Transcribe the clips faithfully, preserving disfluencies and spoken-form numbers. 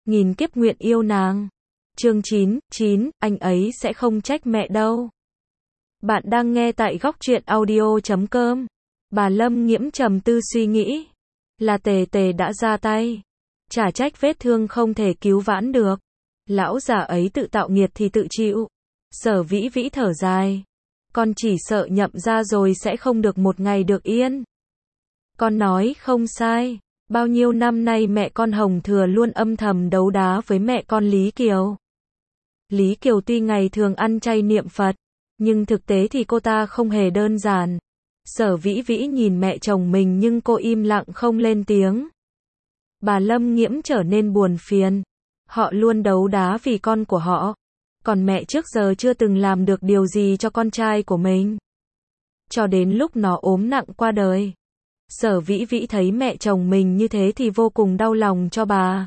nghìn kiếp nguyện yêu nàng. Chương chín, chín, anh ấy sẽ không trách mẹ đâu. Bạn đang nghe tại góc truyện audio chấm com. Bà Lâm Nghiễm trầm tư suy nghĩ. Là Tề Tề đã ra tay. Chả trách vết thương không thể cứu vãn được. Lão già ấy tự tạo nghiệt thì tự chịu. Sở Vĩ Vĩ thở dài. Con chỉ sợ nhậm ra rồi sẽ không được một ngày được yên. Con nói không sai. Bao nhiêu năm nay mẹ con Hồng Thừa luôn âm thầm đấu đá với mẹ con Lý Kiều. Lý Kiều tuy ngày thường ăn chay niệm Phật, nhưng thực tế thì cô ta không hề đơn giản. Sở Vĩ Vĩ nhìn mẹ chồng mình nhưng cô im lặng không lên tiếng. Bà Lâm Nghiễm trở nên buồn phiền. Họ luôn đấu đá vì con của họ. Còn mẹ trước giờ chưa từng làm được điều gì cho con trai của mình. Cho đến lúc nó ốm nặng qua đời. Sở Vĩ Vĩ thấy mẹ chồng mình như thế thì vô cùng đau lòng cho bà.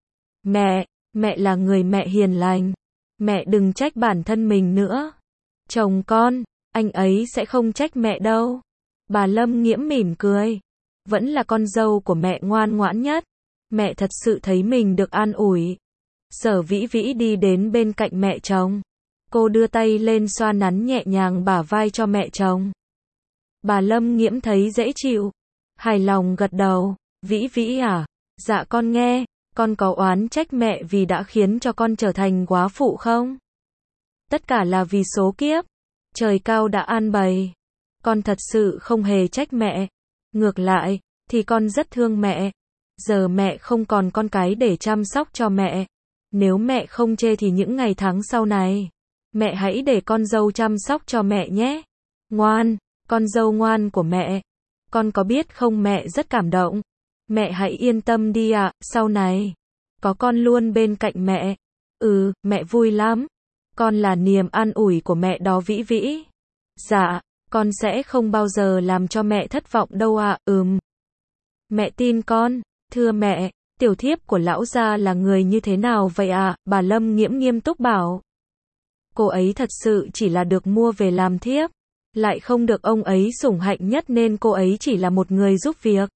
Mẹ, mẹ là người mẹ hiền lành. Mẹ đừng trách bản thân mình nữa. Chồng con, anh ấy sẽ không trách mẹ đâu. Bà Lâm Nghiễm mỉm cười. Vẫn là con dâu của mẹ ngoan ngoãn nhất. Mẹ thật sự thấy mình được an ủi. Sở Vĩ Vĩ đi đến bên cạnh mẹ chồng. Cô đưa tay lên xoa nắn nhẹ nhàng bả vai cho mẹ chồng. Bà Lâm Nghiễm thấy dễ chịu. Hài lòng gật đầu. Vĩ Vĩ à? Dạ con nghe. Con có oán trách mẹ vì đã khiến cho con trở thành góa phụ không? Tất cả là vì số kiếp. Trời cao đã an bày. Con thật sự không hề trách mẹ. Ngược lại, thì con rất thương mẹ. Giờ mẹ không còn con cái để chăm sóc cho mẹ. Nếu mẹ không chê thì những ngày tháng sau này, mẹ hãy để con dâu chăm sóc cho mẹ nhé. Ngoan, con dâu ngoan của mẹ. Con có biết không mẹ rất cảm động. Mẹ hãy yên tâm đi ạ, sau này, có con luôn bên cạnh mẹ. Ừ, mẹ vui lắm. Con là niềm an ủi của mẹ đó Vĩ Vĩ. Dạ, con sẽ không bao giờ làm cho mẹ thất vọng đâu ạ, ừm. Mẹ tin con, thưa mẹ, tiểu thiếp của lão gia là người như thế nào vậy ạ, bà Lâm Nghiễm nghiêm túc bảo. Cô ấy thật sự chỉ là được mua về làm thiếp, lại không được ông ấy sủng hạnh nhất nên cô ấy chỉ là một người giúp việc.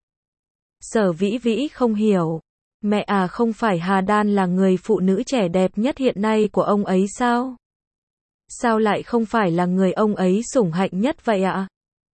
Sở Vĩ Vĩ không hiểu. Mẹ à, không phải Hà Đan là người phụ nữ trẻ đẹp nhất hiện nay của ông ấy sao? Sao lại không phải là người ông ấy sủng hạnh nhất vậy ạ?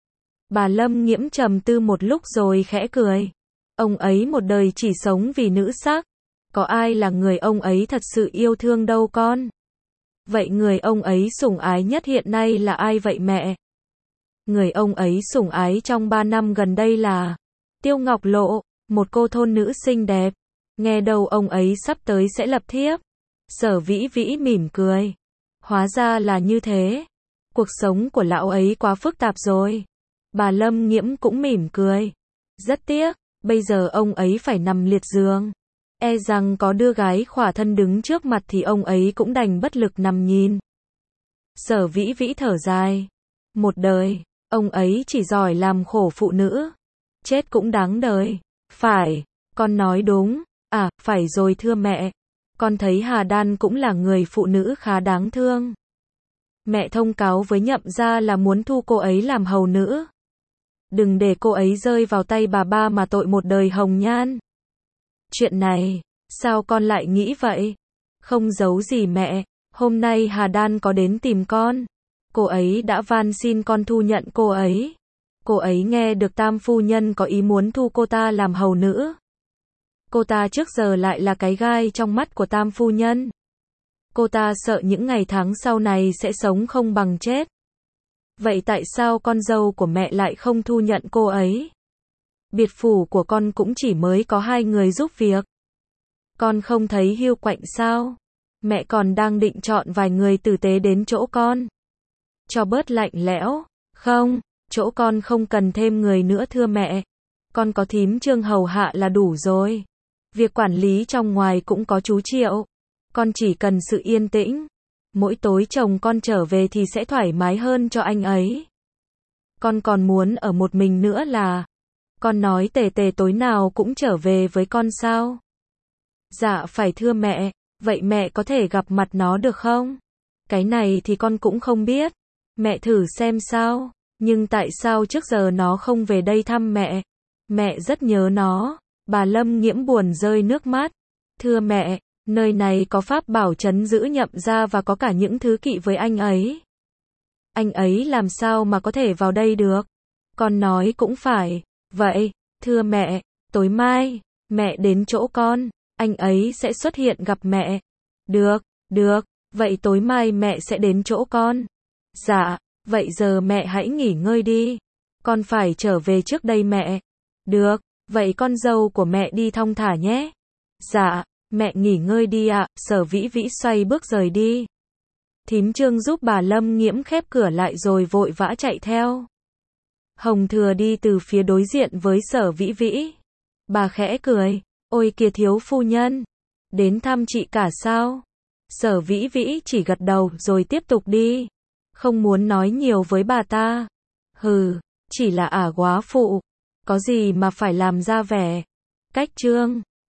Bà Lâm Nghiễm trầm tư một lúc rồi khẽ cười. Ông ấy một đời chỉ sống vì nữ sắc. Có ai là người ông ấy thật sự yêu thương đâu con? Vậy người ông ấy sủng ái nhất hiện nay là ai vậy mẹ? Người ông ấy sủng ái trong ba năm gần đây là Tiêu Ngọc Lộ, một cô thôn nữ xinh đẹp. Nghe đầu ông ấy sắp tới sẽ lập thiếp. Sở Vĩ Vĩ mỉm cười. Hóa ra là như thế. Cuộc sống của lão ấy quá phức tạp rồi. Bà Lâm Nghiễm cũng mỉm cười. Rất tiếc, bây giờ ông ấy phải nằm liệt giường. E rằng có đưa gái khỏa thân đứng trước mặt thì ông ấy cũng đành bất lực nằm nhìn. Sở Vĩ Vĩ thở dài. Một đời, ông ấy chỉ giỏi làm khổ phụ nữ. Chết cũng đáng đời. Phải, con nói đúng. À, phải rồi thưa mẹ. Con thấy Hà Đan cũng là người phụ nữ khá đáng thương. Mẹ thông cáo với nhậm gia là muốn thu cô ấy làm hầu nữ. Đừng để cô ấy rơi vào tay bà ba mà tội một đời hồng nhan. Chuyện này, sao con lại nghĩ vậy? Không giấu gì mẹ, hôm nay Hà Đan có đến tìm con. Cô ấy đã van xin con thu nhận cô ấy. Cô ấy nghe được Tam phu nhân có ý muốn thu cô ta làm hầu nữ. Cô ta trước giờ lại là cái gai trong mắt của Tam phu nhân. Cô ta sợ những ngày tháng sau này sẽ sống không bằng chết. Vậy tại sao con dâu của mẹ lại không thu nhận cô ấy? Biệt phủ của con cũng chỉ mới có hai người giúp việc. Con không thấy hiu quạnh sao? Mẹ còn đang định chọn vài người tử tế đến chỗ con. Cho bớt lạnh lẽo. Không, chỗ con không cần thêm người nữa thưa mẹ. Con có thím Trương hầu hạ là đủ rồi. Việc quản lý trong ngoài cũng có chú Triệu. Con chỉ cần sự yên tĩnh. Mỗi tối chồng con trở về thì sẽ thoải mái hơn cho anh ấy. Con còn muốn ở một mình nữa là. Con nói Tề Tề tối nào cũng trở về với con sao? Dạ phải thưa mẹ. Vậy mẹ có thể gặp mặt nó được không? Cái này thì con cũng không biết. Mẹ thử xem sao. Nhưng tại sao trước giờ nó không về đây thăm mẹ? Mẹ rất nhớ nó. Bà Lâm Nghiễm buồn rơi nước mắt. Thưa mẹ, Nơi này có pháp bảo trấn giữ Nhậm gia và có cả những thứ kỵ với anh ấy. Anh ấy làm sao mà có thể vào đây được? Con nói cũng phải. Vậy, thưa mẹ, tối mai, mẹ đến chỗ con, anh ấy sẽ xuất hiện gặp mẹ. Được, được, vậy tối mai mẹ sẽ đến chỗ con. Dạ, vậy giờ mẹ hãy nghỉ ngơi đi. Con phải trở về trước đây mẹ. Được, vậy con dâu của mẹ đi thong thả nhé. Dạ, mẹ nghỉ ngơi đi ạ. Sở Vĩ Vĩ xoay bước rời đi. Thím Trương giúp bà Lâm Nghiễm khép cửa lại rồi vội vã chạy theo. Hồng Thừa đi từ phía đối diện với Sở Vĩ Vĩ. Bà khẽ cười, ôi kìa thiếu phu nhân, đến thăm chị cả sao? Sở Vĩ Vĩ chỉ gật đầu rồi tiếp tục đi, không muốn nói nhiều với bà ta. Hừ, chỉ là ả góa phụ, có gì mà phải làm ra vẻ. Cách Trương